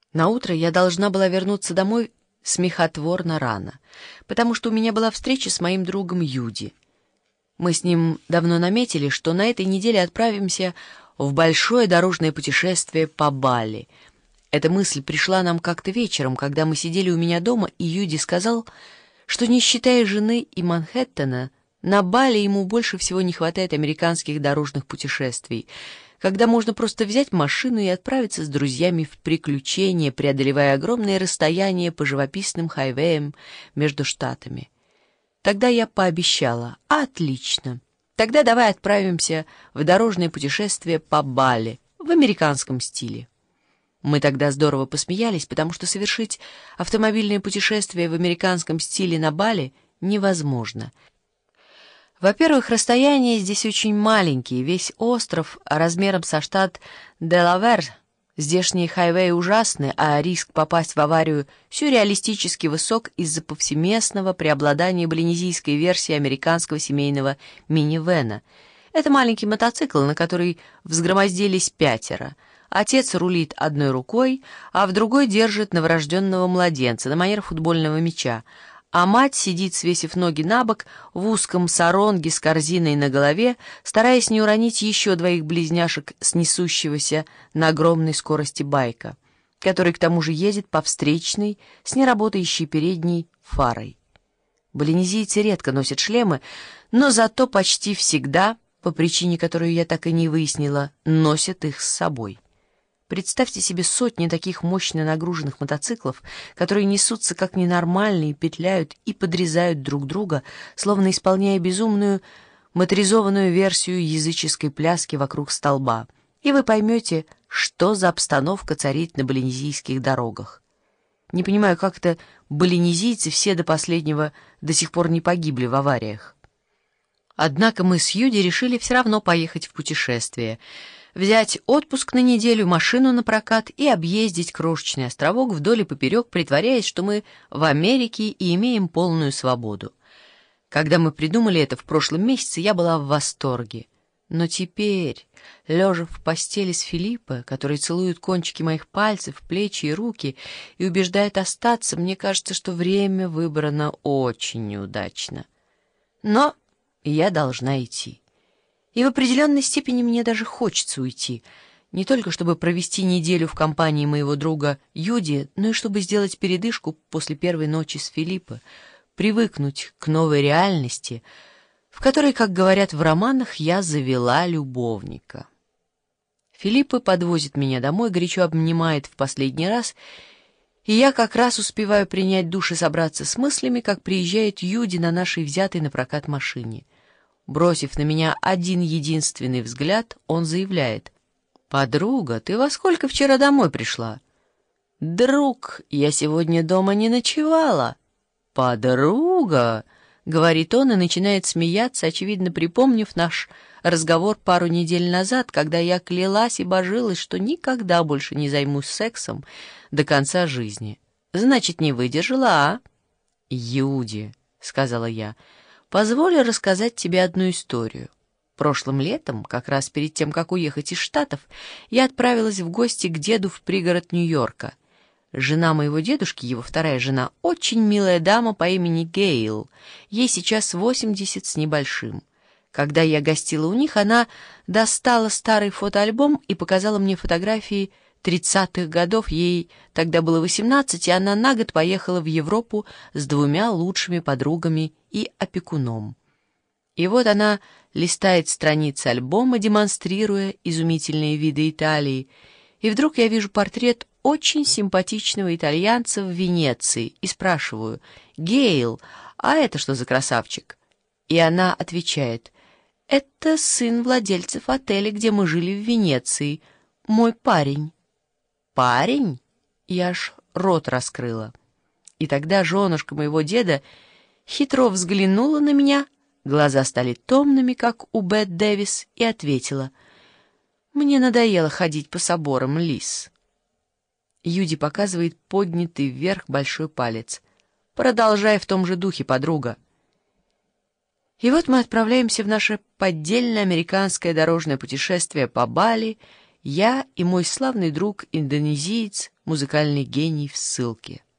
Наутро я должна была вернуться домой смехотворно рано, потому что у меня была встреча с моим другом Юди. Мы с ним давно наметили, что на этой неделе отправимся в большое дорожное путешествие по Бали. Эта мысль пришла нам как-то вечером, когда мы сидели у меня дома, и Юди сказал, что, не считая жены и Манхэттена, на Бали ему больше всего не хватает американских дорожных путешествий, когда можно просто взять машину и отправиться с друзьями в приключения, преодолевая огромные расстояния по живописным хайвеям между штатами. Тогда я пообещала: отлично, тогда давай отправимся в дорожное путешествие по Бали в американском стиле. Мы тогда здорово посмеялись, потому что совершить автомобильное путешествие в американском стиле на Бали невозможно. Во-первых, расстояния здесь очень маленькие, весь остров размером со штат Делавэр. Здешние хайвеи ужасны, а риск попасть в аварию сюрреалистически высок из-за повсеместного преобладания балинезийской версии американского семейного минивэна. Это маленький мотоцикл, на который взгромоздились 5. Отец рулит одной рукой, а в другой держит новорожденного младенца на манер футбольного мяча, а мать сидит, свесив ноги на бок, в узком саронге с корзиной на голове, стараясь не уронить еще 2 близняшек с несущегося на огромной скорости байка, который к тому же едет по встречной с неработающей передней фарой. Балинезийцы редко носят шлемы, но зато почти всегда, по причине, которую я так и не выяснила, носят их с собой. Представьте себе сотни таких мощно нагруженных мотоциклов, которые несутся как ненормальные, петляют и подрезают друг друга, словно исполняя безумную моторизованную версию языческой пляски вокруг столба. И вы поймете, что за обстановка царит на балинезийских дорогах. Не понимаю, как это балинезийцы все до последнего до сих пор не погибли в авариях. Однако мы с Юди решили все равно поехать в путешествие, взять отпуск на неделю, машину на прокат и объездить крошечный островок вдоль и поперек, притворяясь, что мы в Америке и имеем полную свободу. Когда мы придумали это в прошлом месяце, я была в восторге. Но теперь, лежа в постели с Филиппо, который целует кончики моих пальцев, плечи и руки и убеждает остаться, мне кажется, что время выбрано очень неудачно. Но я должна идти. И в определенной степени мне даже хочется уйти, не только чтобы провести неделю в компании моего друга Юди, но и чтобы сделать передышку после первой ночи с Филиппо, привыкнуть к новой реальности, в которой, как говорят в романах, я завела любовника. Филиппо подвозит меня домой, горячо обнимает в последний раз, и я как раз успеваю принять душ и собраться с мыслями, как приезжает Юди на нашей взятой на прокат машине. Бросив на меня один единственный взгляд, он заявляет: «Подруга, ты во сколько вчера домой пришла?» «Друг, я сегодня дома не ночевала». «Подруга», — говорит он и начинает смеяться, очевидно припомнив наш разговор пару недель назад, когда я клялась и божилась, что никогда больше не займусь сексом до конца жизни. «Значит, не выдержала, а?» «Юди», — сказала я, — «позволь рассказать тебе одну историю. Прошлым летом, как раз перед тем, как уехать из Штатов, я отправилась в гости к деду в пригород Нью-Йорка. Жена моего дедушки, его вторая жена, очень милая дама по имени Гейл. Ей сейчас 80 с небольшим. Когда я гостила у них, она достала старый фотоальбом и показала мне фотографии 30-х годов. Ей тогда было 18, и она на год поехала в Европу с 2 лучшими подругами и опекуном. И вот она листает страницы альбома, демонстрируя изумительные виды Италии, и вдруг я вижу портрет очень симпатичного итальянца в Венеции и спрашиваю: «Гейл, а это что за красавчик?» И она отвечает: «Это сын владельцев отеля, где мы жили в Венеции, мой парень». «Парень?» Я аж рот раскрыла. И тогда женушка моего деда хитро взглянула на меня, глаза стали томными, как у Бет Дэвис, и ответила: «Мне надоело ходить по соборам, Лиз». Юди показывает поднятый вверх большой палец. «Продолжай в том же духе, подруга». И вот мы отправляемся в наше поддельное американское дорожное путешествие по Бали, я и мой славный друг-индонезиец, музыкальный гений в ссылке.